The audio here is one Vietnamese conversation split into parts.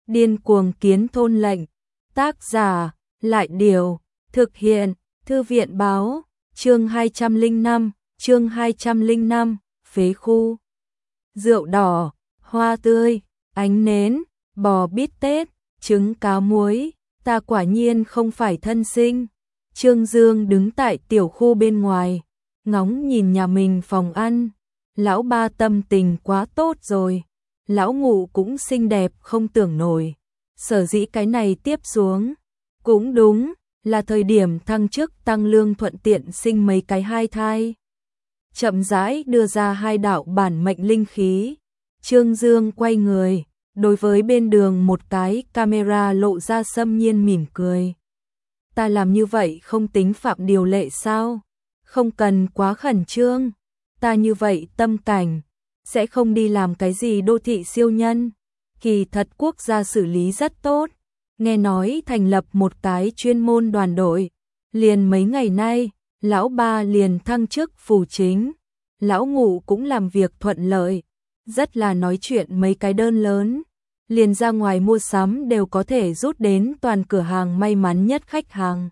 Điên cuồng kiến thôn lệnh. Tác giả, Lại Điều. Thực hiện, Thư viện báo. Chương 205, phế khu. Rượu đỏ, hoa tươi, ánh nến, bò bít tết, trứng cá muối, ta quả nhiên không phải thân sinh. Trương Dương đứng tại tiểu khu bên ngoài, ngóng nhìn nhà mình phòng ăn. Lão ba tâm tình quá tốt rồi, lão ngụ cũng xinh đẹp không tưởng nổi. Sở dĩ cái này tiếp xuống, cũng đúng là thời điểm thăng chức tăng lương thuận tiện sinh mấy cái hai thai. Chậm rãi đưa ra hai đạo bản mệnh linh khí. Trương Dương quay người, đối với bên đường một cái camera lộ ra xâm nhiên mỉm cười. Ta làm như vậy không tính phạm điều lệ sao? Không cần quá khẩn trương. Ta như vậy tâm cảnh, sẽ không đi làm cái gì đô thị siêu nhân. Kỳ thật quốc gia xử lý rất tốt. Nghe nói thành lập một cái chuyên môn đoàn đội. Liền mấy ngày nay, lão ba liền thăng chức phù chính. Lão ngụ cũng làm việc thuận lợi. Rất là nói chuyện mấy cái đơn lớn. Liền ra ngoài mua sắm đều có thể rút đến toàn cửa hàng may mắn nhất khách hàng.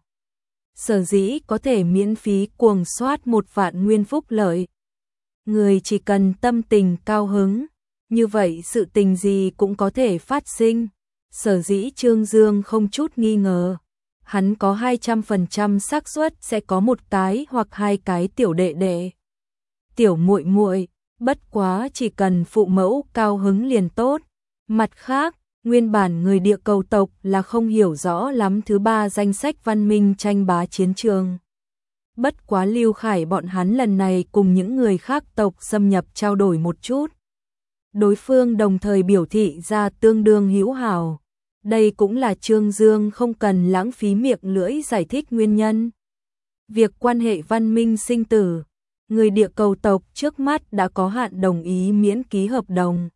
Sở dĩ có thể miễn phí cuồng soát 1 vạn nguyên phúc lợi. Người chỉ cần tâm tình cao hứng, như vậy sự tình gì cũng có thể phát sinh. Sở dĩ Trương Dương không chút nghi ngờ, hắn có 200% xác suất sẽ có một cái hoặc hai cái tiểu đệ đệ, tiểu muội muội, bất quá chỉ cần phụ mẫu cao hứng liền tốt. Mặt khác, nguyên bản người địa cầu tộc là không hiểu rõ lắm thứ ba danh sách văn minh tranh bá chiến trường. Bất quá Lưu Khải bọn hắn lần này cùng những người khác tộc xâm nhập trao đổi một chút. Đối phương đồng thời biểu thị ra tương đương hữu hảo. Đây cũng là Trương Dương không cần lãng phí miệng lưỡi giải thích nguyên nhân. Việc quan hệ văn minh sinh tử, người địa cầu tộc trước mắt đã có hạn đồng ý miễn ký hợp đồng.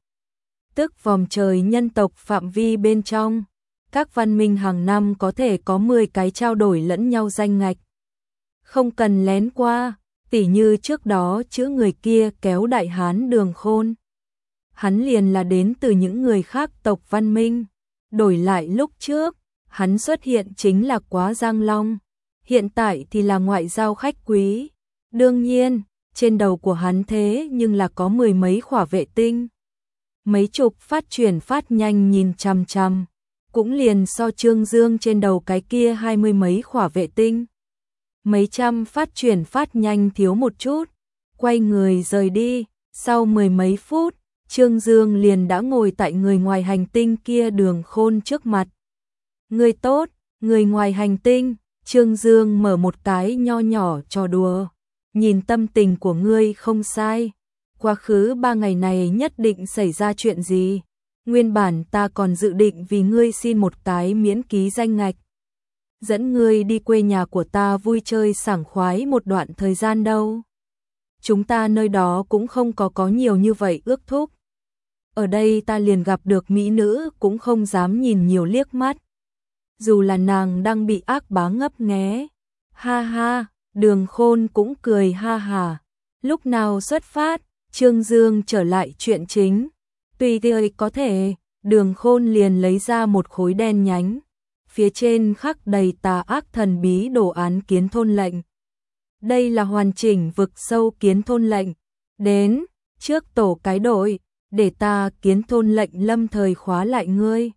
Tức vòng trời nhân tộc phạm vi bên trong, các văn minh hàng năm có thể có 10 cái trao đổi lẫn nhau danh ngạch. Không cần lén qua, tỉ như trước đó chữ người kia kéo Đại Hán Đường Khôn. Hắn liền là đến từ những người khác tộc văn minh. Đổi lại lúc trước, hắn xuất hiện chính là Quá Giang Long. Hiện tại thì là ngoại giao khách quý. Đương nhiên, trên đầu của hắn thế nhưng là có 10 mấy khỏa vệ tinh. Mấy chục phát chuyển phát nhanh nhìn chằm chằm, cũng liền so Trương Dương trên đầu cái kia 20 mấy khỏa vệ tinh. Mấy trăm phát chuyển phát nhanh thiếu một chút, quay người rời đi. Sau 10 mấy phút, Trương Dương liền đã ngồi tại người ngoài hành tinh kia Đường Khôn trước mặt. Người tốt, người ngoài hành tinh. Trương Dương mở một cái nho nhỏ trò đùa. Nhìn tâm tình của ngươi không sai. Quá khứ 3 ngày này nhất định xảy ra chuyện gì? Nguyên bản ta còn dự định vì ngươi xin một cái miễn ký danh ngạch, dẫn ngươi đi quê nhà của ta vui chơi sảng khoái một đoạn thời gian đâu. Chúng ta nơi đó cũng không có nhiều như vậy ước thúc. Ở đây ta liền gặp được mỹ nữ cũng không dám nhìn nhiều liếc mắt. Dù là nàng đang bị ác bá ngấp nghé. Ha ha, Đường Khôn cũng cười ha hà. Lúc nào xuất phát, Trương Dương trở lại chuyện chính. Tùy tiện có thể, Đường Khôn liền lấy ra một khối đen nhánh. Phía trên khắc đầy tà ác thần bí đồ án kiến thôn lệnh. Đây là hoàn chỉnh vực sâu kiến thôn lệnh. Đến, trước tổ cái đội, để ta kiến thôn lệnh lâm thời khóa lại ngươi.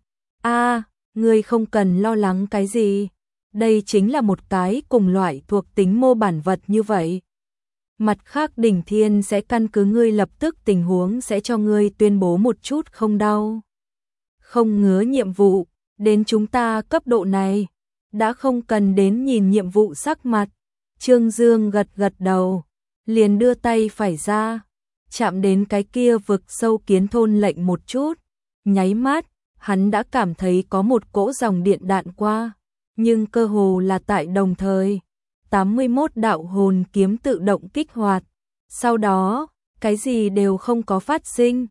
Ngươi không cần lo lắng cái gì. Đây chính là một cái cùng loại thuộc tính mô bản vật như vậy. Mặt khác Đỉnh Thiên sẽ căn cứ ngươi lập tức tình huống sẽ cho ngươi tuyên bố một chút không đau, không ngứa nhiệm vụ. Đến chúng ta cấp độ này, đã không cần đến nhìn nhiệm vụ sắc mặt. Trương Dương gật gật đầu, liền đưa tay phải ra, chạm đến cái kia vực sâu kiến thôn lệnh một chút. Nháy mắt, hắn đã cảm thấy có một cỗ dòng điện đạn qua, nhưng cơ hồ là tại đồng thời. 81 đạo hồn kiếm tự động kích hoạt. Sau đó, cái gì đều không có phát sinh.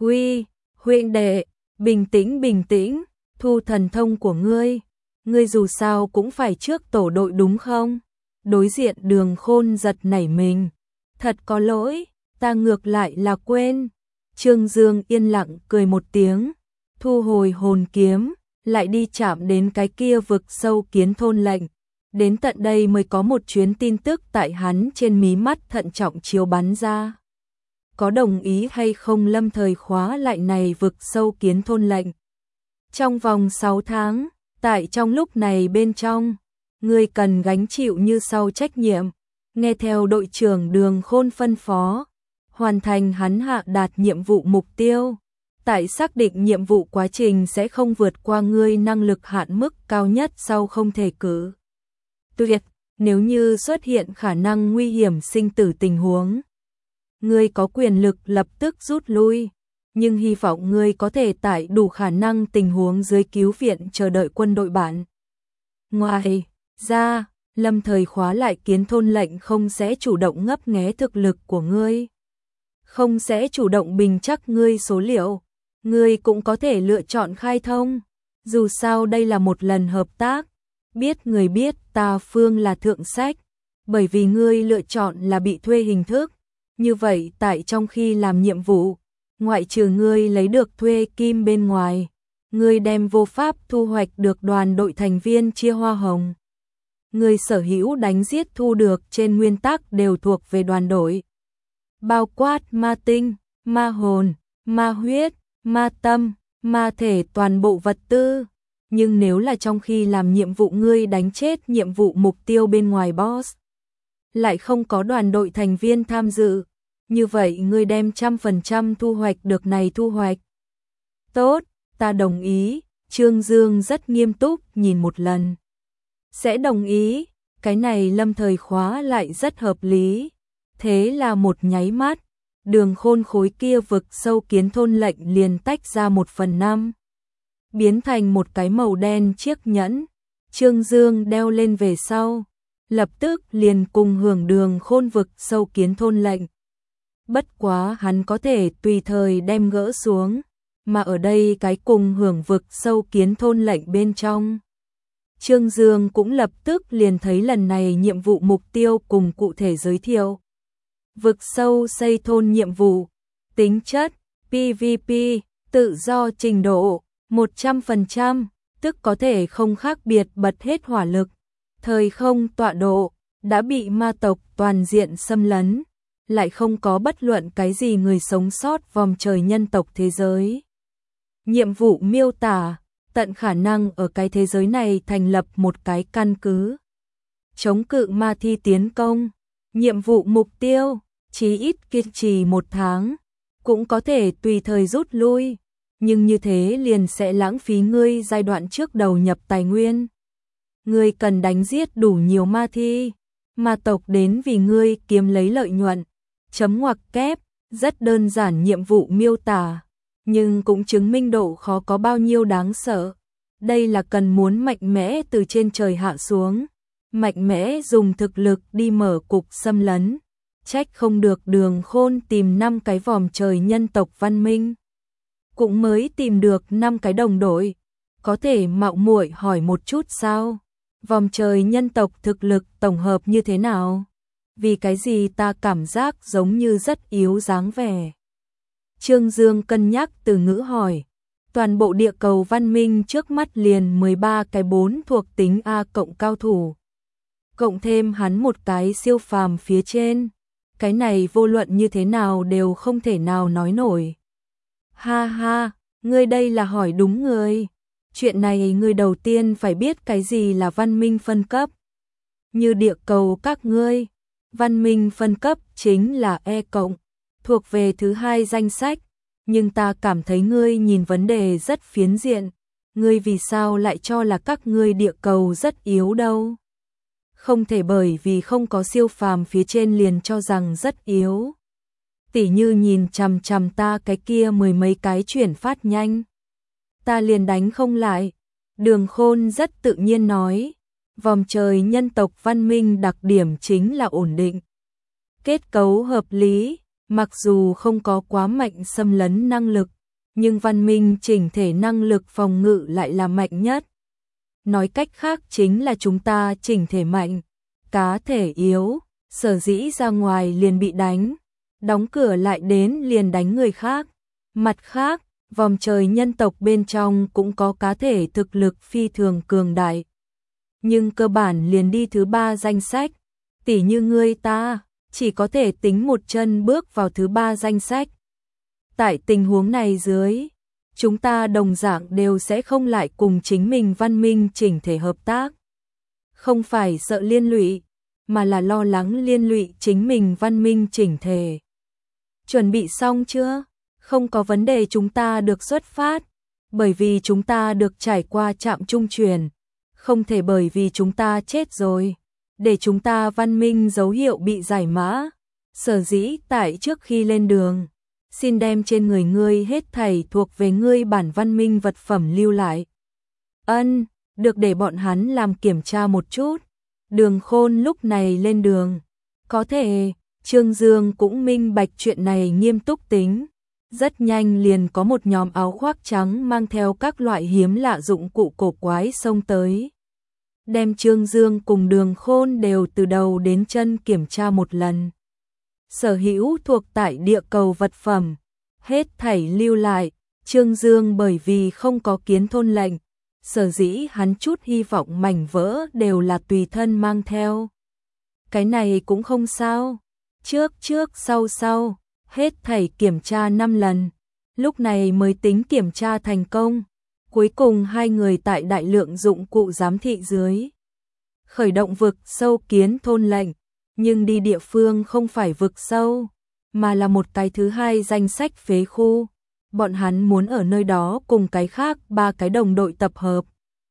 Huynh đệ, bình tĩnh, thu thần thông của ngươi. Ngươi dù sao cũng phải trước tổ đội đúng không? Đối diện Đường Khôn giật nảy mình. Thật có lỗi, ta ngược lại là quên. Trương Dương yên lặng cười một tiếng. thu hồi hồn kiếm, lại đi chạm đến cái kia vực sâu kiến thôn lệnh. Đến tận đây mới có một chuyến tin tức tại hắn trên mí mắt thận trọng chiếu bắn ra. Có đồng ý hay không lâm thời khóa lại này vực sâu kiến thôn lệnh? Trong vòng 6 tháng, tại trong lúc này bên trong, ngươi cần gánh chịu như sau trách nhiệm, nghe theo đội trưởng Đường Khôn phân phó, hoàn thành hắn hạ đạt nhiệm vụ mục tiêu. Tại xác định nhiệm vụ quá trình sẽ không vượt qua ngươi năng lực hạn mức cao nhất sau không thể cử. Tuyệt, nếu như xuất hiện khả năng nguy hiểm sinh tử tình huống, ngươi có quyền lực lập tức rút lui, nhưng hy vọng ngươi có thể tại đủ khả năng tình huống dưới cứu viện chờ đợi quân đội bạn. Ngoài ra, lâm thời khóa lại kiến thôn lệnh không sẽ chủ động ngấp nghé thực lực của ngươi, không sẽ chủ động bình chắc ngươi số liệu, ngươi cũng có thể lựa chọn khai thông. Dù sao đây là một lần hợp tác, biết người biết ta phương là thượng sách, bởi vì ngươi lựa chọn là bị thuê hình thức. Như vậy tại trong khi làm nhiệm vụ, ngoại trừ ngươi lấy được thuê kim bên ngoài, ngươi đem vô pháp thu hoạch được đoàn đội thành viên chia hoa hồng. Ngươi sở hữu đánh giết thu được trên nguyên tắc đều thuộc về đoàn đội. Bao quát ma tinh, ma hồn, ma huyết, ma tâm, ma thể toàn bộ vật tư. Nhưng nếu là trong khi làm nhiệm vụ ngươi đánh chết nhiệm vụ mục tiêu bên ngoài boss, lại không có đoàn đội thành viên tham dự, như vậy ngươi đem 100% thu hoạch được này thu hoạch. Tốt, ta đồng ý. Trương Dương rất nghiêm túc nhìn một lần. Sẽ đồng ý, cái này lâm thời khóa lại rất hợp lý. Thế là một nháy mắt, Đường Khôn khối kia vực sâu kiến thôn lệnh liền tách ra 1/5. Biến thành một cái màu đen chiếc nhẫn. Trương Dương đeo lên về sau, lập tức liền cùng hưởng Đường Khôn vực sâu kiến thôn lệnh. Bất quá hắn có thể tùy thời đem gỡ xuống, mà ở đây cái cùng hưởng vực sâu kiến thôn lệnh bên trong. Trương Dương cũng lập tức liền thấy lần này nhiệm vụ mục tiêu cùng cụ thể giới thiệu. Vực sâu xây thôn nhiệm vụ, tính chất, PVP, tự do trình độ, 100%, tức có thể không khác biệt bật hết hỏa lực, thời không tọa độ, đã bị ma tộc toàn diện xâm lấn, lại không có bất luận cái gì người sống sót vòng trời nhân tộc thế giới. Nhiệm vụ miêu tả, tận khả năng ở cái thế giới này thành lập một cái căn cứ, chống cự ma thi tiến công. Nhiệm vụ mục tiêu, chí ít kiên trì 1 tháng, cũng có thể tùy thời rút lui, nhưng như thế liền sẽ lãng phí ngươi giai đoạn trước đầu nhập tài nguyên. Ngươi cần đánh giết đủ nhiều ma thi, ma tộc đến vì ngươi kiếm lấy lợi nhuận. Chấm ngoặc kép, rất đơn giản nhiệm vụ miêu tả, nhưng cũng chứng minh độ khó có bao nhiêu đáng sợ. Đây là cần muốn mạnh mẽ từ trên trời hạ xuống, mạnh mẽ dùng thực lực đi mở cục xâm lấn. Trách không được Đường Khôn tìm 5 cái vòm trời nhân tộc văn minh, cũng mới tìm được 5 cái đồng đội. Có thể mạo muội hỏi một chút sao? Vòm trời nhân tộc thực lực tổng hợp như thế nào? Vì cái gì ta cảm giác giống như rất yếu dáng vẻ? Trương Dương cân nhắc từ ngữ hỏi. Toàn bộ địa cầu văn minh trước mắt liền 13 cái 4 thuộc tính A cộng cao thủ, cộng thêm hắn một cái siêu phàm phía trên. Cái này vô luận như thế nào đều không thể nào nói nổi. Ha ha, ngươi đây là hỏi đúng người. Chuyện này ngươi đầu tiên phải biết cái gì là văn minh phân cấp. Như địa cầu các ngươi, văn minh phân cấp chính là E cộng, thuộc về thứ 2 danh sách. Nhưng ta cảm thấy ngươi nhìn vấn đề rất phiến diện. Ngươi vì sao lại cho là các ngươi địa cầu rất yếu đâu? Không thể bởi vì không có siêu phàm phía trên liền cho rằng rất yếu. Tỉ như nhìn chằm chằm ta cái kia 10 mấy cái chuyển phát nhanh, ta liền đánh không lại. Đường Khôn rất tự nhiên nói, vòm trời nhân tộc văn minh đặc điểm chính là ổn định, kết cấu hợp lý, mặc dù không có quá mạnh xâm lấn năng lực, nhưng văn minh chỉnh thể năng lực phòng ngự lại là mạnh nhất. Nói cách khác chính là chúng ta chỉnh thể mạnh, cá thể yếu, sở dĩ ra ngoài liền bị đánh, đóng cửa lại đến liền đánh người khác. Mặt khác, vòm trời nhân tộc bên trong cũng có cá thể thực lực phi thường cường đại. Nhưng cơ bản liền đi thứ 3 danh sách, tỉ như ngươi ta, chỉ có thể tính một chân bước vào thứ 3 danh sách. Tại tình huống này dưới, chúng ta đồng dạng đều sẽ không lại cùng chính mình văn minh chỉnh thể hợp tác. Không phải sợ liên lụy, mà là lo lắng liên lụy chính mình văn minh chỉnh thể. Chuẩn bị xong chưa? Không có vấn đề, chúng ta được xuất phát, bởi vì chúng ta được trải qua trạm trung truyền, không thể bởi vì chúng ta chết rồi, để chúng ta văn minh dấu hiệu bị giải mã. Sở dĩ tại trước khi lên đường, xin đem trên người ngươi hết thảy thuộc về ngươi bản văn minh vật phẩm lưu lại. Ân, được, để bọn hắn làm kiểm tra một chút. Đường Khôn lúc này lên đường. Có thể, Trương Dương cũng minh bạch chuyện này nghiêm túc tính. Rất nhanh liền có một nhóm áo khoác trắng mang theo các loại hiếm lạ dụng cụ cổ quái xông tới. Đem Trương Dương cùng Đường Khôn đều từ đầu đến chân kiểm tra một lần. Sở hữu thuộc tại địa cầu vật phẩm, hết thảy lưu lại. Trương Dương bởi vì không có kiến thôn lệnh, sở dĩ hắn chút hy vọng mảnh vỡ đều là tùy thân mang theo. Cái này cũng không sao, trước sau, hết thảy kiểm tra 5 lần, lúc này mới tính kiểm tra thành công. Cuối cùng hai người tại đại lượng dụng cụ giám thị dưới khởi động vực sâu kiến thôn lệnh, nhưng đi địa phương không phải vực sâu, mà là một cái thứ 2 danh sách phế khu. Bọn hắn muốn ở nơi đó cùng cái khác 3 cái đồng đội tập hợp.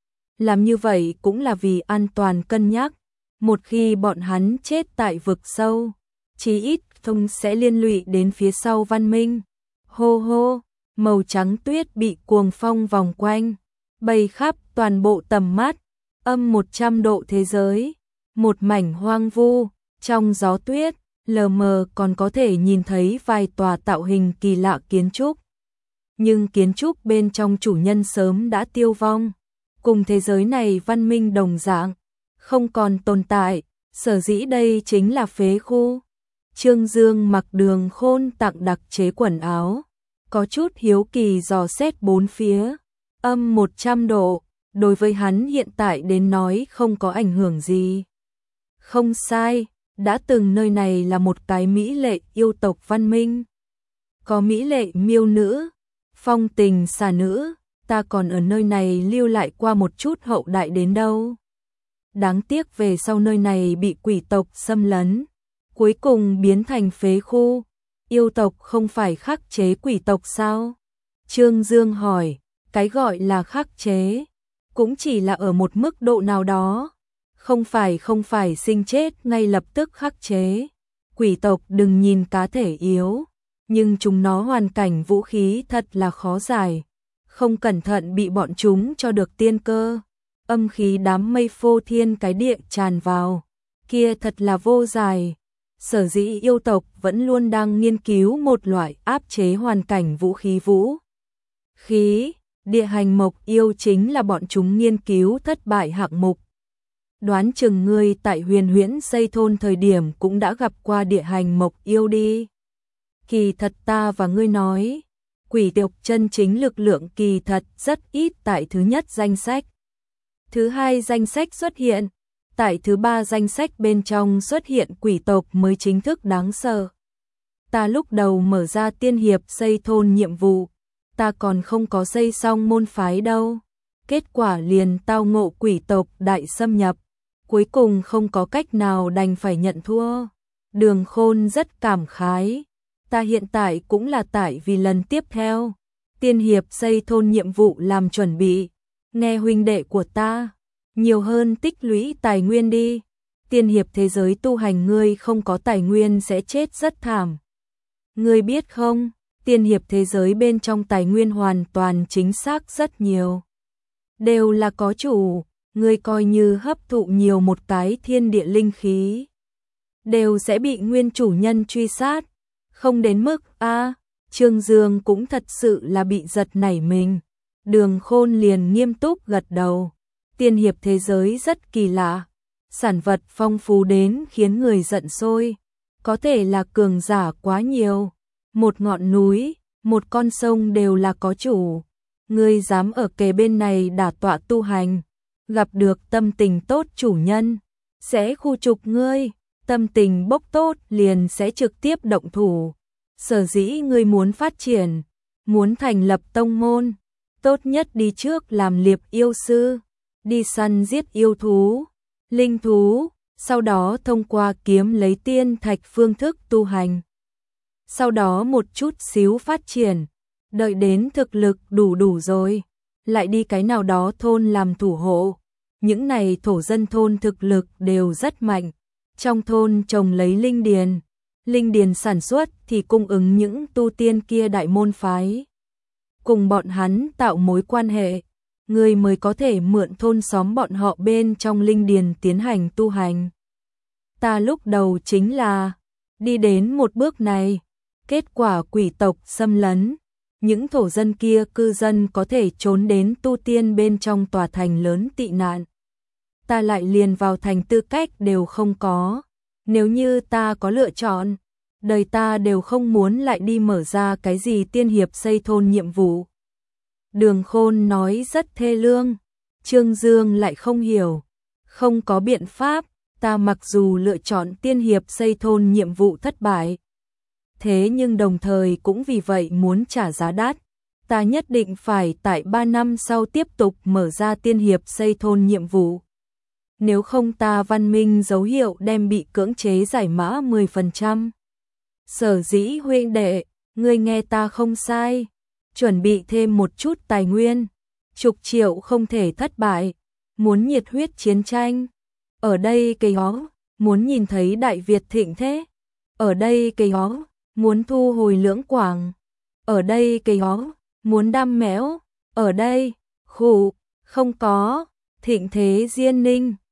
Làm như vậy cũng là vì an toàn cân nhắc, một khi bọn hắn chết tại vực sâu, chí ít không sẽ liên lụy đến phía sau văn minh. Hô hô, màu trắng tuyết bị cuồng phong vòng quanh, bay khắp toàn bộ tầm mắt, âm 100 độ thế giới, một mảnh hoang vu, trong gió tuyết, lờ mờ còn có thể nhìn thấy vài tòa tạo hình kỳ lạ kiến trúc. Nhưng kiến trúc bên trong chủ nhân sớm đã tiêu vong, cùng thế giới này văn minh đồng dạng, không còn tồn tại, sở dĩ đây chính là phế khu. Trương Dương mặc Đường Khôn tặng đặc chế quần áo, có chút hiếu kỳ dò xét bốn phía, âm 100 độ, đối với hắn hiện tại đến nói không có ảnh hưởng gì. Không sai, đã từng nơi này là một cái mỹ lệ yêu tộc văn minh. Có mỹ lệ miêu nữ, phong tình xà nữ, ta còn ở nơi này lưu lại qua một chút hậu đại đến đâu. Đáng tiếc về sau nơi này bị quỷ tộc xâm lấn, cuối cùng biến thành phế khu. Yêu tộc không phải khắc chế quỷ tộc sao? Trương Dương hỏi, cái gọi là khắc chế, cũng chỉ là ở một mức độ nào đó. Không phải sinh chết ngay lập tức khắc chế. Quỷ tộc đừng nhìn cá thể yếu, nhưng chúng nó hoàn cảnh vũ khí thật là khó giải. Không cẩn thận bị bọn chúng cho được tiên cơ. Âm khí đám mây phô thiên cái địa tràn vào, kia thật là vô giải. Sở dĩ yêu tộc vẫn luôn đang nghiên cứu một loại áp chế hoàn cảnh vũ khí. Địa hành mộc yêu chính là bọn chúng nghiên cứu thất bại hạng mục. Đoán chừng ngươi tại Huyền Huyễn xây thôn thời điểm cũng đã gặp qua địa hành mộc yêu đi. Kỳ thật ta và ngươi nói, quỷ tộc chân chính lực lượng kỳ thật rất ít tại thứ nhất danh sách. Thứ 2 danh sách xuất hiện, tại thứ 3 danh sách bên trong xuất hiện quỷ tộc mới chính thức đáng sợ. Ta lúc đầu mở ra tiên hiệp xây thôn nhiệm vụ, ta còn không có xây xong môn phái đâu. Kết quả liền tao ngộ quỷ tộc đại xâm nhập, cuối cùng không có cách nào đành phải nhận thua. Đường Khôn rất cảm khái, ta hiện tại cũng là tại vì lần tiếp theo, tiên hiệp xây thôn nhiệm vụ làm chuẩn bị. Nghe huynh đệ của ta, nhiều hơn tích lũy tài nguyên đi. Tiên hiệp thế giới tu hành ngươi không có tài nguyên sẽ chết rất thảm. Ngươi biết không, tiên hiệp thế giới bên trong tài nguyên hoàn toàn chính xác rất nhiều. Đều là có chủ, ngươi coi như hấp thụ nhiều một cái thiên địa linh khí, đều sẽ bị nguyên chủ nhân truy sát. Không đến mức Trương Dương cũng thật sự là bị giật nảy mình. Đường Khôn liền nghiêm túc gật đầu. Tiên hiệp thế giới rất kỳ lạ, sản vật phong phú đến khiến người giận sôi, có thể là cường giả quá nhiều. Một ngọn núi, một con sông đều là có chủ. Ngươi dám ở kề bên này đả tọa tu hành, gặp được tâm tình tốt chủ nhân, sẽ khu trục ngươi, tâm tình bốc tốt liền sẽ trực tiếp động thủ. Sở dĩ ngươi muốn phát triển, muốn thành lập tông môn, tốt nhất đi trước làm liệp yêu sư, đi săn giết yêu thú, linh thú, sau đó thông qua kiếm lấy tiên thạch phương thức tu hành. Sau đó một chút xíu phát triển, đợi đến thực lực đủ rồi, lại đi cái nào đó thôn làm thủ hộ. Những này thổ dân thôn thực lực đều rất mạnh, trong thôn trồng lấy linh điền sản xuất thì cung ứng những tu tiên kia đại môn phái. Cùng bọn hắn tạo mối quan hệ, người mới có thể mượn thôn xóm bọn họ bên trong linh điền tiến hành tu hành. Ta lúc đầu chính là đi đến một bước này, kết quả quỷ tộc xâm lấn, những thổ dân kia cư dân có thể trốn đến tu tiên bên trong tòa thành lớn tị nạn. Ta lại liền vào thành tư cách đều không có. Nếu như ta có lựa chọn, đời ta đều không muốn lại đi mở ra cái gì tiên hiệp xây thôn nhiệm vụ. Đường Khôn nói rất thê lương, Trương Dương lại không hiểu, không có biện pháp, ta mặc dù lựa chọn tiên hiệp xây thôn nhiệm vụ thất bại, thế nhưng đồng thời cũng vì vậy muốn trả giá đắt, ta nhất định phải tại 3 năm sau tiếp tục mở ra tiên hiệp xây thôn nhiệm vụ. Nếu không ta văn minh dấu hiệu đem bị cưỡng chế giải mã 10%. Sở dĩ huynh đệ, ngươi nghe ta không sai, chuẩn bị thêm một chút tài nguyên, chục triệu không thể thất bại, muốn nhiệt huyết chiến tranh. Ở đây cây hó, muốn nhìn thấy Đại Việt thịnh thế. Ở đây cây hó, muốn thu hồi Lưỡng Quảng. Ở đây cây hó, muốn đam mẽo. Ở đây, khủ, không có, thịnh thế Diên Ninh.